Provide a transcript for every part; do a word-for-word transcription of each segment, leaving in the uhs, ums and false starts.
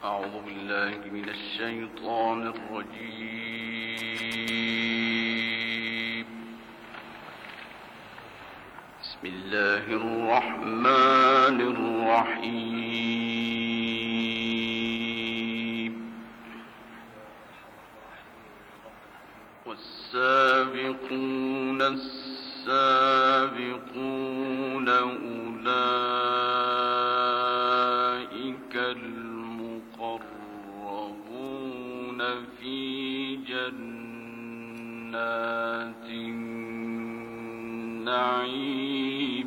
أعوذ بالله من الشيطان الرجيم. بسم الله الرحمن الرحيم. والسابقون السابقون أولئك المقربون في جنات النعيم.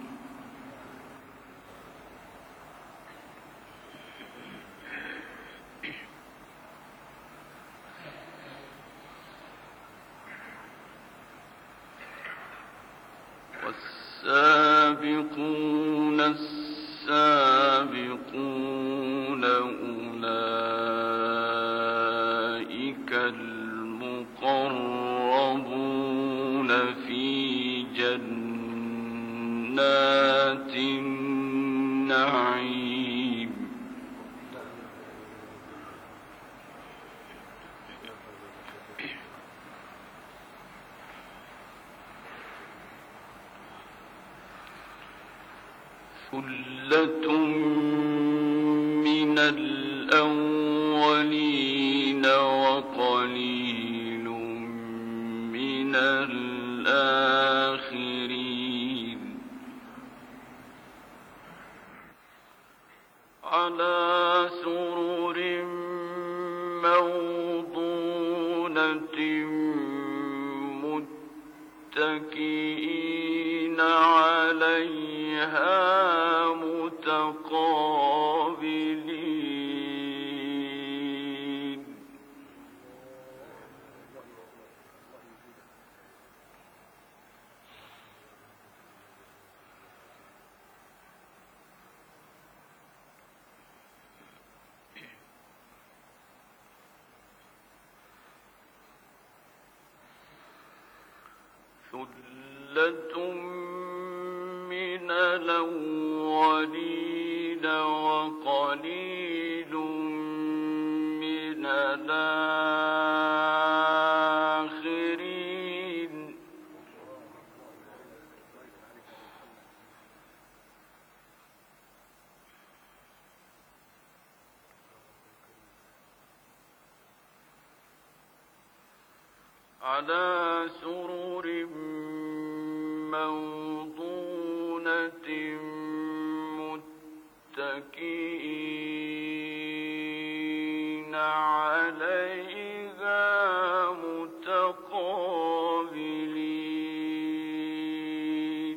والسابقون السابقون أولئك المقربون في جنات النعيم. ثلة من الأولين وقليل من الآخرين. على سرر موضونة متكئين عليها متقابلين. ثلة من الأولين وقليل من الآخرين. على سرر موضونة متكئين عليها متقابلين.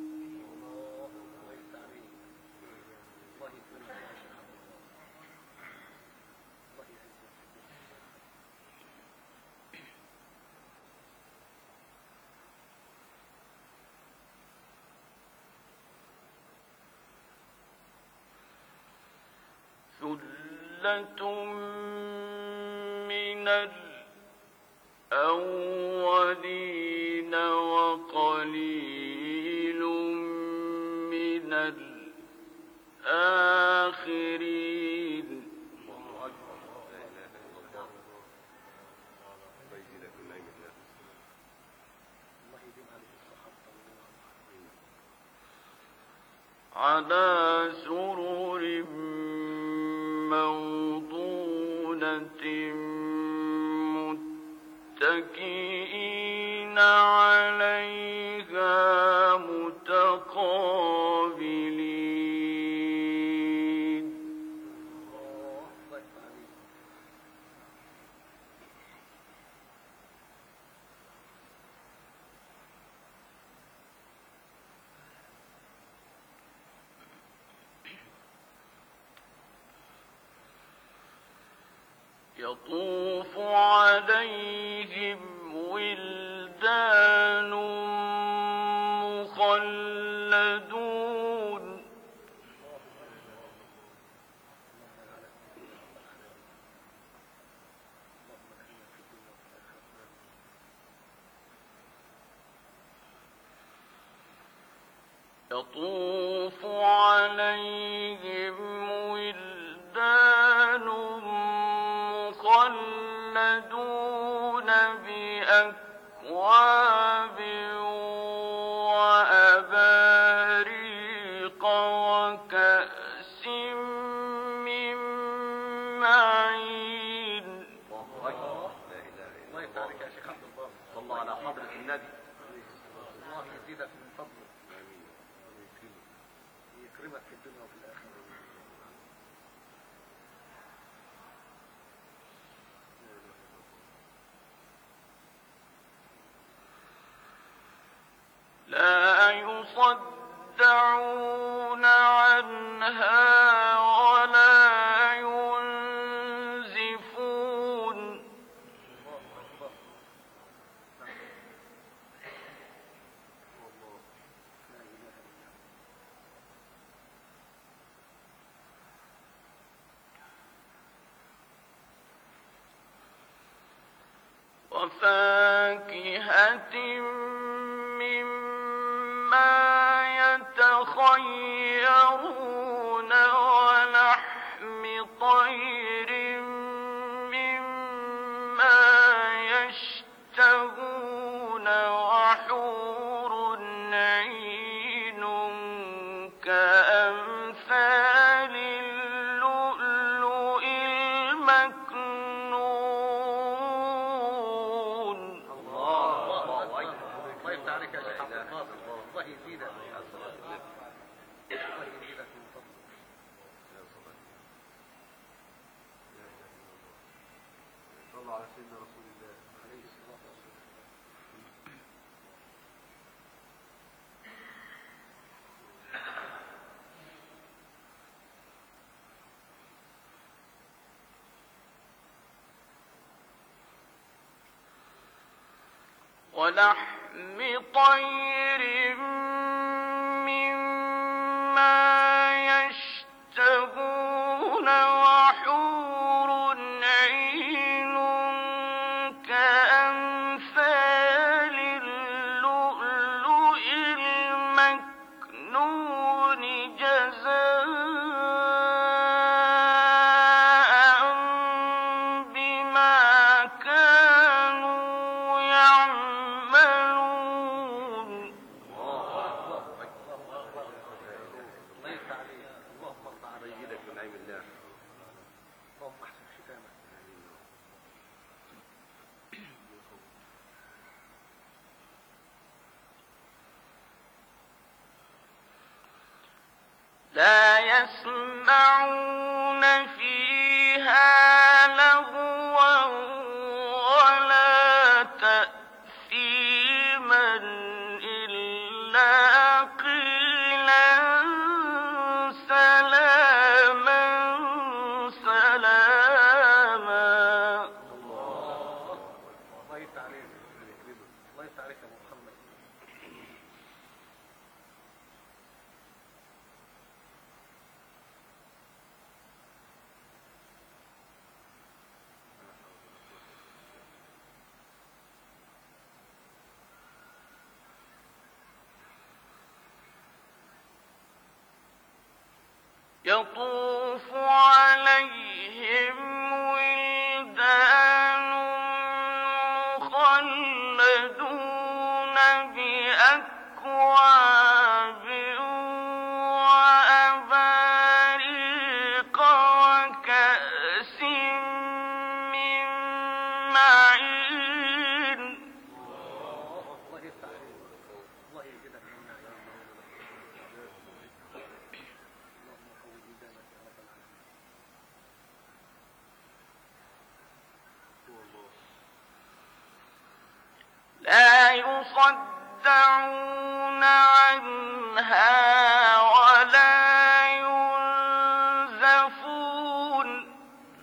ثلة من الأولين وقليل من الآخرين. على سرر موضونة متكئين عليها متقابلين. يطوف عليهم ولدان مخلدون. يطوف عليهم ولدان يخلدون بأكواب وأباريق وكأس من معين. الله يسعدك يا شيخ عبد الله. صلى الله على حضرة النبي. الله يزيدك من فضله. آمين. يكرمك في الدنيا وفي الآخرة. لا يصدعون عنها ولا ينزفون. وفاكهة يتخيرون ولحم طير مما يشتهون وحور عين كأمثال اللؤلؤ المكنون. الله الله يفتح عليك يا شيخ عبد الناصر. الله يزيدك. صلى على سيدنا رسول الله عليه الصلاة والسلام. ولحم طير مما يشتهون وحور عين كأمثال اللؤلؤ المكنون جزاء بما كانوا يعملون. الله يفتح عليك. اللهم اقطع على يدك من نعيم الله. اللهم احسن ختامك. لا يسمعون فيها لغوا ولا تأثيما إلا قيلا سلاما سلاما. الله يفتح عليك. الله يفتح عليك يا محمد. يطوف عليهم ولدان مخلدون بأكواب وأباريق وكأس من معين. الله يفتح عليك. الله يزيدك من نعيم. لا يصدعون عنها ولا ينزفون.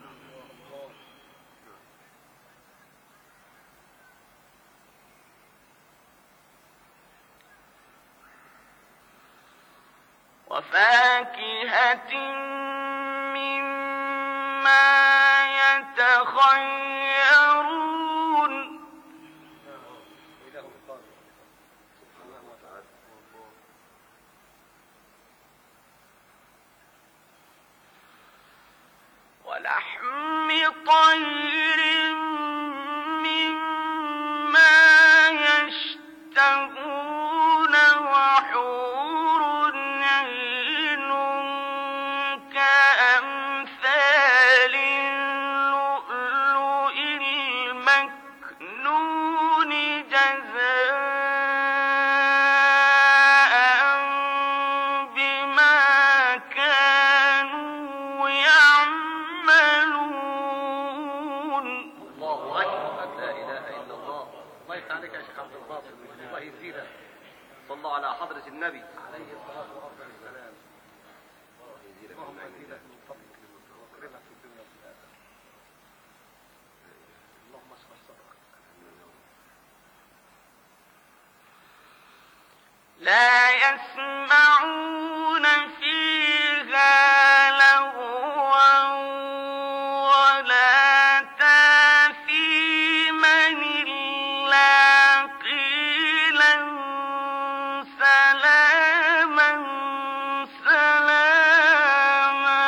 وفاكهة مما يتخيرون ولحم طير حضرة النبي عليه الصلاة والسلام. يزيدك اللهم من نعيم ازيدك الله. من فضلك واكرمك في الدنيا وفي الآخرة. اللهم اشرح صدرك. لا يسمعون فيها لغوا ولا تأثيما إلا قيلا سلاما سلاما.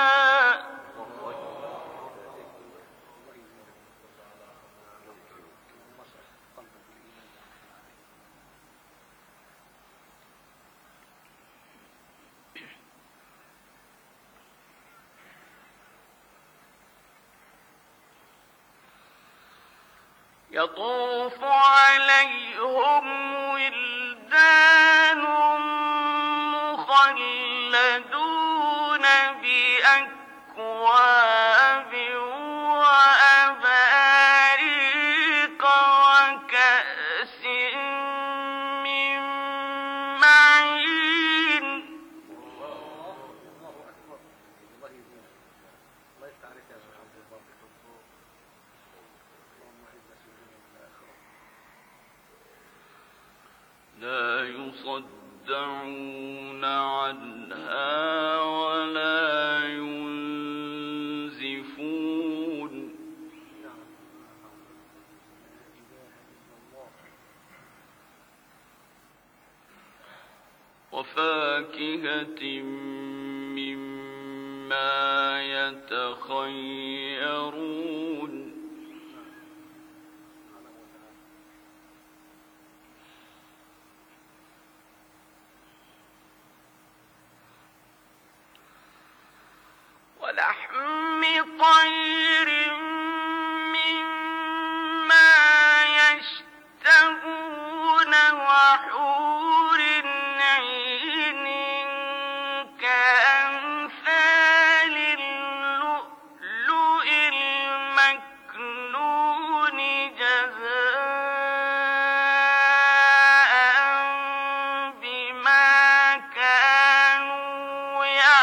اللهم اشرح قلبك بالإيمان. يطوف عليهم ولدان مخلدون بأكواب وأباريق وكأس من معين. الله أكبر. الله يزيدك. الله يفتح عليك يا شيخ عبد البر. اللهم اعز في الدنيا والآخرة. لا يصدعون عنها ولا ينزفون. نعم. لا إله إلا الله. وفاكهة مما يتخيرون. سبحانه وتعالى. ولحم طير مما يشتهون وحور عين كأمثال اللؤلؤ المكنون جزاء بما كانوا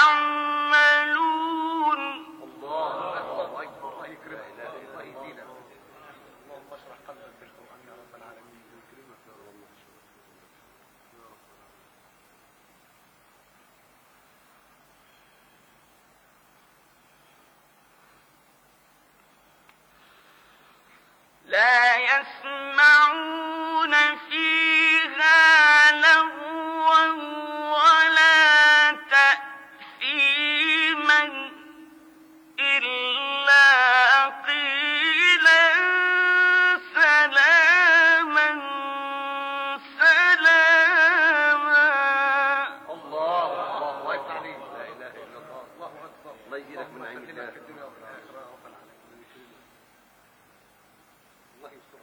يعملون. الله أكبر. الله يكرمك. الله يزيدك. اللهم اشرح قلبك بالقرآن يا رب العالمين. يكرمك يا رب. لا يسمعون فيها لغوا ولا تأثيما إلا قيلا سلاما سلاما. الله. الله يفتح عليك. لا إله إلا الله. الله أكبر. الله يزيدك من نعيم اللهم الله. في الدنيا وفي الآخرة يا رب العالمين. الله يسترك.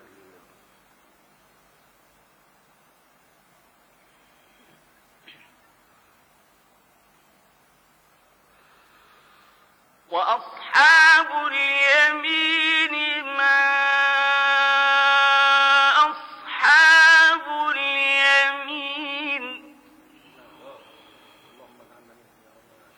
وأصحاب اليمين ما أصحاب اليمين. اللهم اجعلنا منهم يا رب العالمين.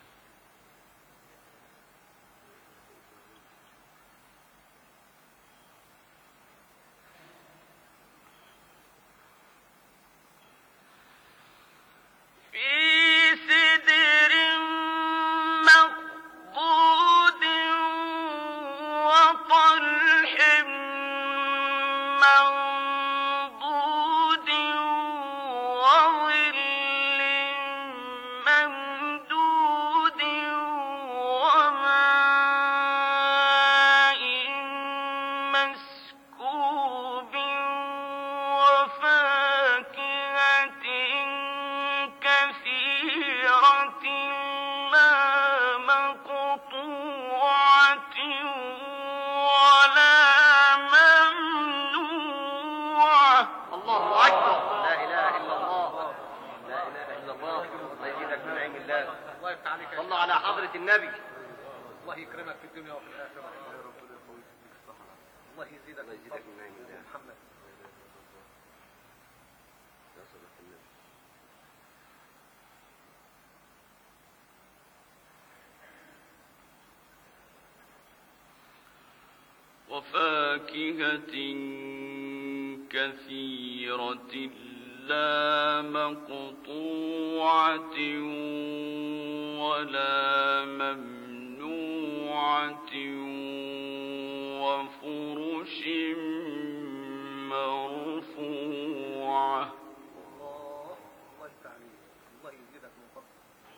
في سدر مخضود وطلح منضود وظل ممدود وماء مسكوب وفاكهة كثيرة لا مقطوعة ولا ممنوعة. الله أكبر. لا إله إلا الله. لا إله إلا الله. الله يزيدك من نعيم الله. الله يفتح عليك. صلى على حضرة النبي. الله يكرمك في الدنيا وفي الآخرة. الله يزيدك الله يزيدك من نعيم الله. محمد. يا صلاة النبي. وفاكهة كثيرة لا مقطوعة ولا ممنوعة وفرش مرفوعة. الله الله التعليم، الله يزيدك من فضله.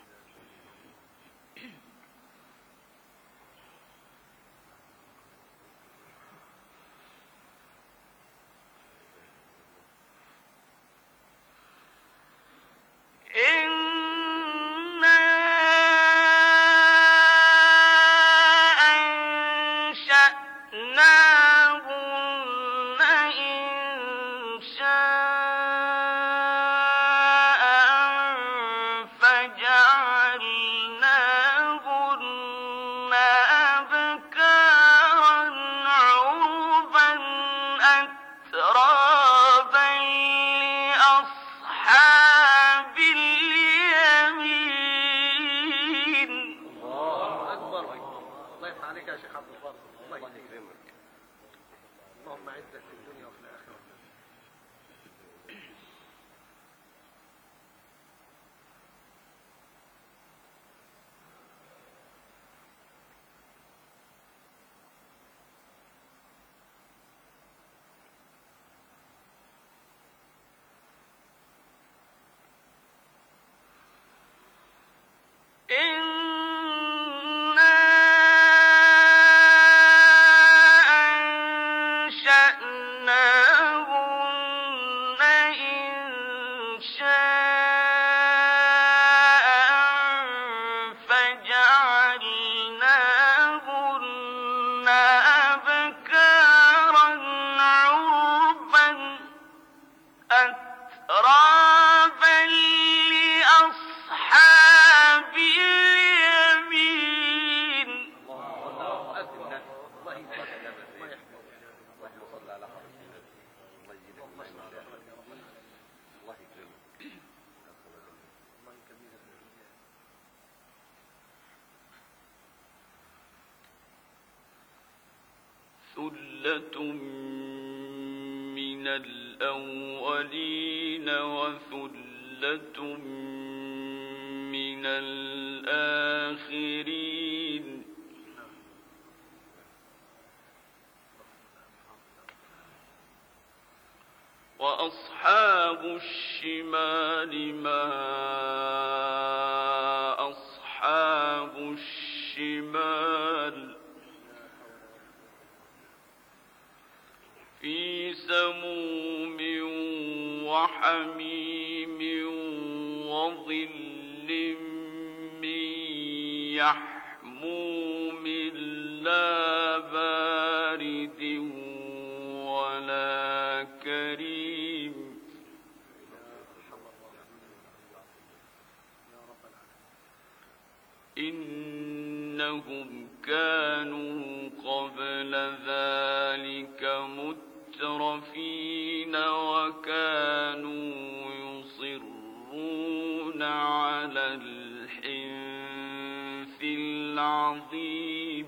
اللهم اعزك في الدنيا وفي الآخرة. ثلة من الأولين وثلة من الآخرين. وأصحاب الشمال ما أصحاب الشمال في سموم وحميم وظل من يحموم لا بارد ولا كريم. إنهم كانوا قبل ذلك مترفين وكانوا يصرون على الحنث العظيم.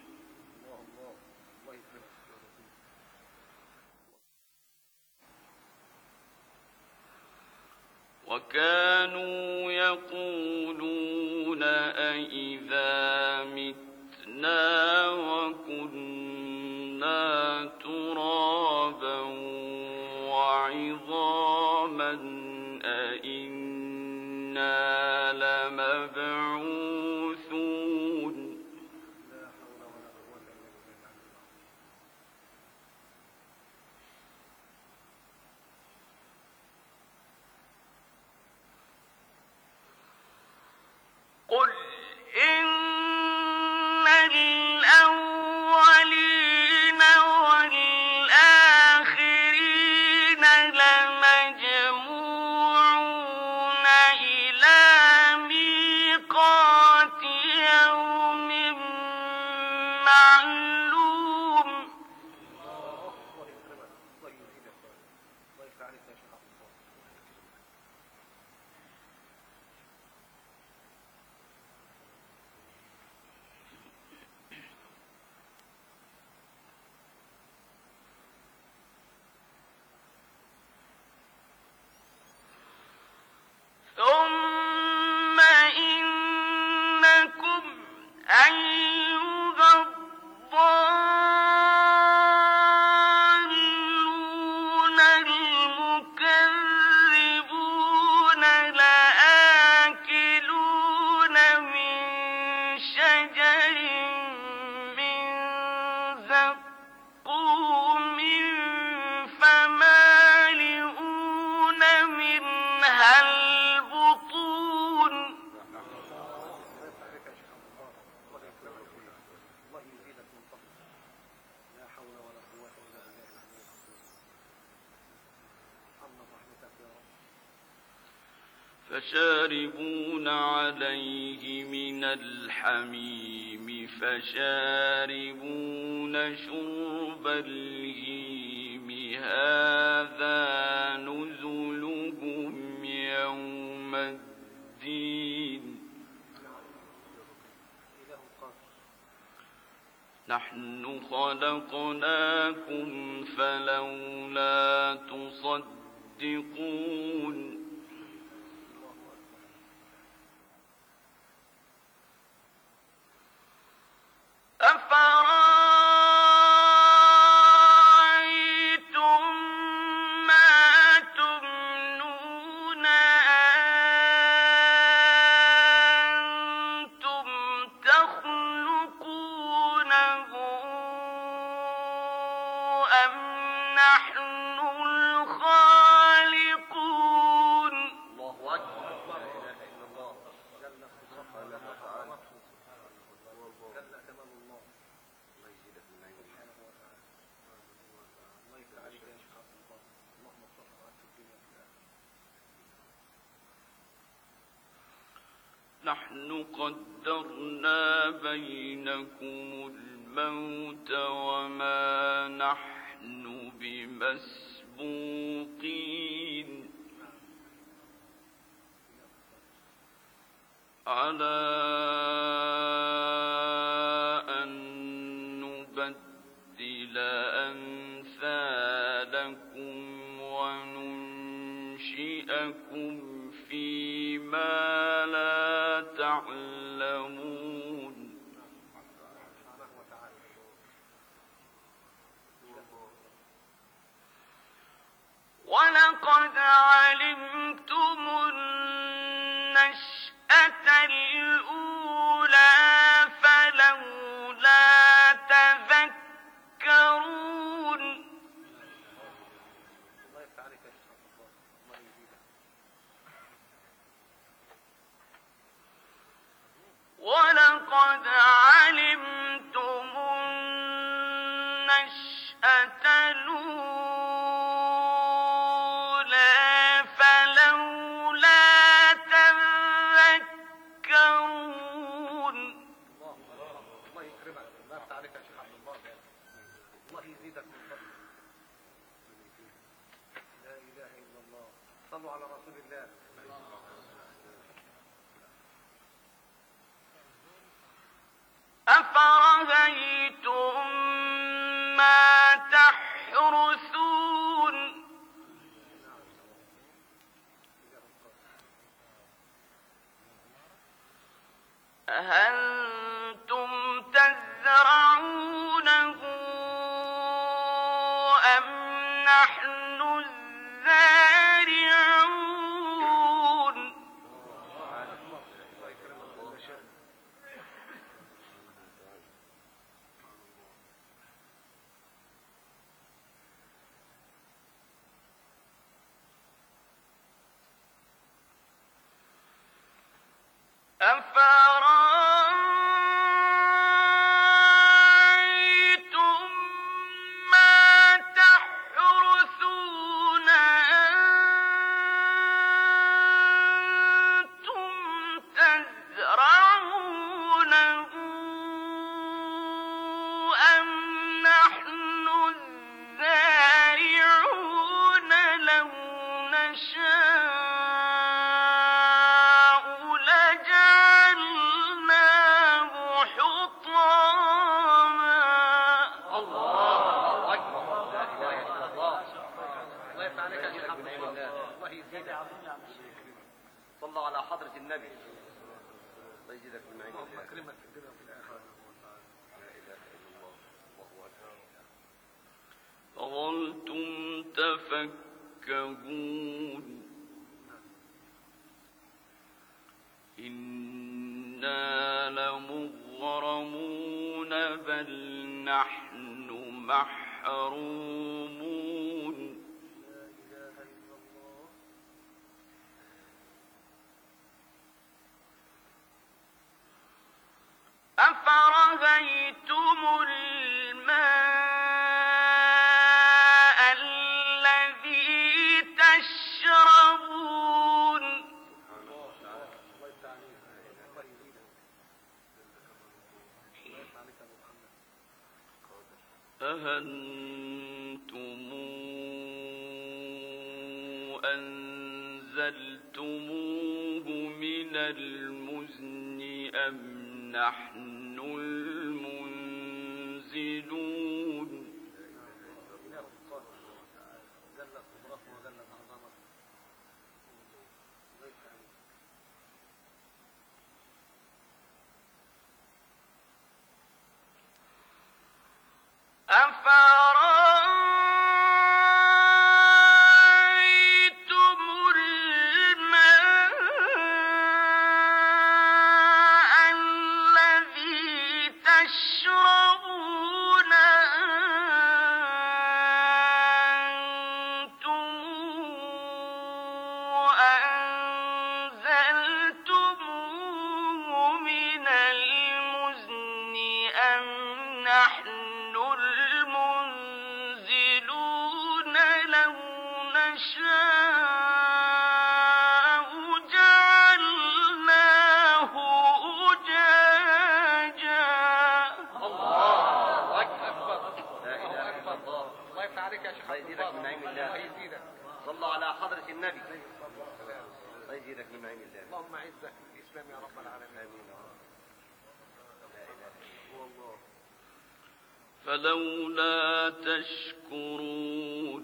وكانوا يقولون أئذا متنا وكنا ترابا وعظاما أئنا لمبعوثون. قل إن الأولين والآخرين لمجموعون إلى ميقات يوم معلوم. فشاربون عليه من الحميم فشاربون شرب الهيم هذا نزلهم يوم الدين نحن خلقناكم فلولا تصدقون أفرأيتم ما تمنون أنتم تخلقونه أم نحن الخالقون الله أكبر لا إله إلا الله جل سبحانه وتعالى جل كمال الله الله يزيدك من نعيم سبحانه وتعالى الله يفتح عليك يا شيخ عبد الله اللهم صل على الدنيا في الآخرة نحن قدرنا بينكم الموت وما نحن بمسبوقين على أن نبدل أمثالكم وننشئكم فيما لا تعلمون ولقد علمتم النشأة الأولى فلولا تذكرون الله يفتح عليك يا شيخ عبد الله الله يزيدك ولقد علمتم النشأة الأولى فلولا تذكرون الله الله يكرمك الله يفتح عليك يا شيخ عبد الله الله يزيدك من فضله لا إله إلا الله صلوا على رسول الله أفرأيتم ما تحرثون أأنتم تزرعونه أم نحن الزارعون الله يكرمك الله شاء أفرأيتم ما تحرثون أنتم تزرعونه أم نحن الزارعون لو نشاء لجعلناه حطاما الله أكبر لا إله إلا الله الله يفتح عليك يا شيخ عبد الله الله يزيدك صلى على حضرة النبي الله يزيدك من نعيم الله يكرمك في الدنيا وفي الآخرة لا إله إلا الله الله أكبر فظلتم تفكهون إنا لمغرمون بل نحن محرومون لا إله إلا الله أفرأيتم الماء الذي تشربون أأنتم أنزلتموه من المزن أم نحن المنزلون أفرأيتم الماء الذي تشربون أنتم أنزلتموه من المزن أم نحن المنزلون لو نشاء جعلناه أجاجا. الله أكبر. لا إله إلا الله. الله يفتح عليك يا شيخ. الله يزيدك من نعيم الله. الله يزيدك. صلوا على حضرة النبي. الله يزيدك من نعيم الله. اللهم اعزك الإسلام يا رب العالمين. آمين. لا إله إلا الله. فلولا تشكرون.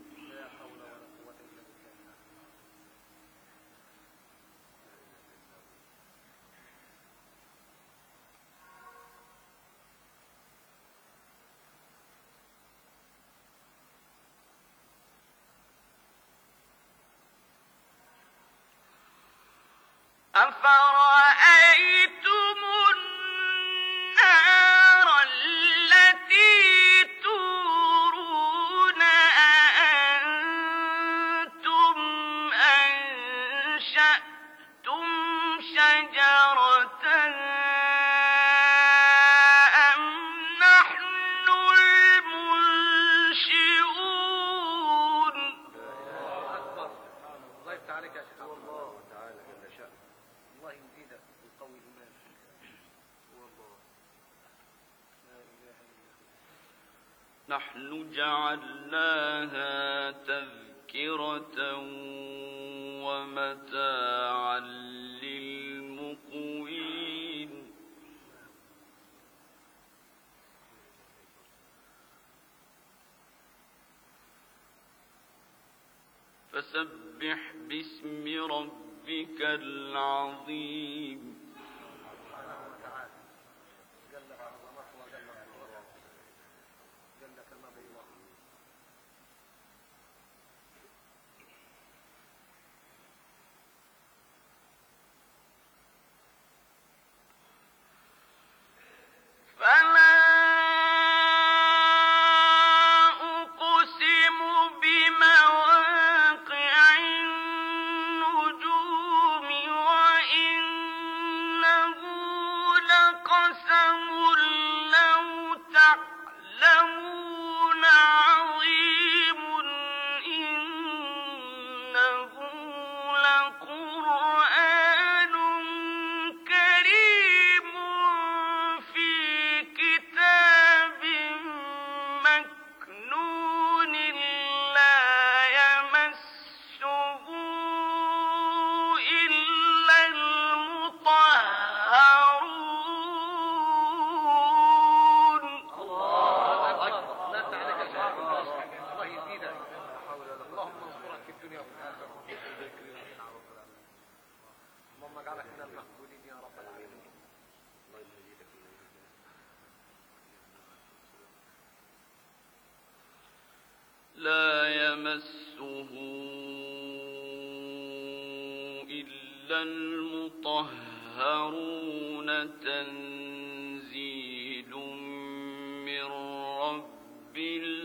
أفرأيتم النار التي تورون أأنتم أنشأتم شجرتها أم نحن المنشئون. أكبر. الله يفتح عليك يا شيخ. الله تعالى جل شأنه. الله يزيدك ويقوي إيمانك. هو الله. لا إله إلا الله. نحن جعلناها تذكرة ومتاعا للمقوين فسبح باسم ربك العظيم. سبحانه وتعالى جل عظمته وجل قدرته جل كمال الله. فلا أقسم بمواقع النجوم وإنه لقسم لو تعلمون عظيم إنه لقرآن كريم في كتاب مكنون لا يمسه إلا المطهرون. الله أكبر. لا تعالك يا شيخ. الله يزيدك. اللهم انصرك في الدنيا وفي الآخرة. اللهم اجعلك من المقبولين يا رب العالمين. الله يزيدك من نعيم الله. لا يمسه إلا المطهرون تنزيل من رب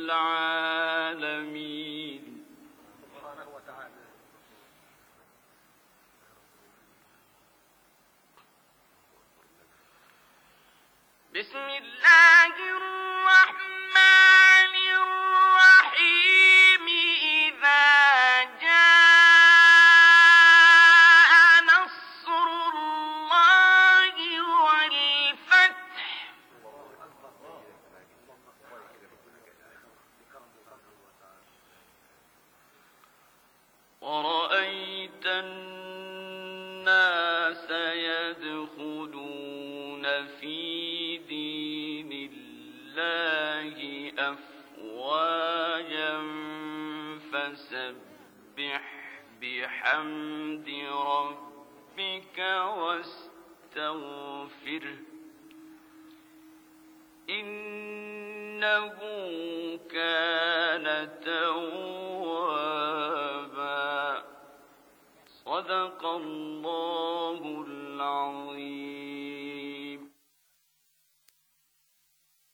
العالمين. سبحانه وتعالى. بسم الله الرحمن الرحيم. إذا جاء نصر الله والفتح أفواجا فسبح بحمد ربك واستغفره إنه كان توابا. صدق الله العظيم.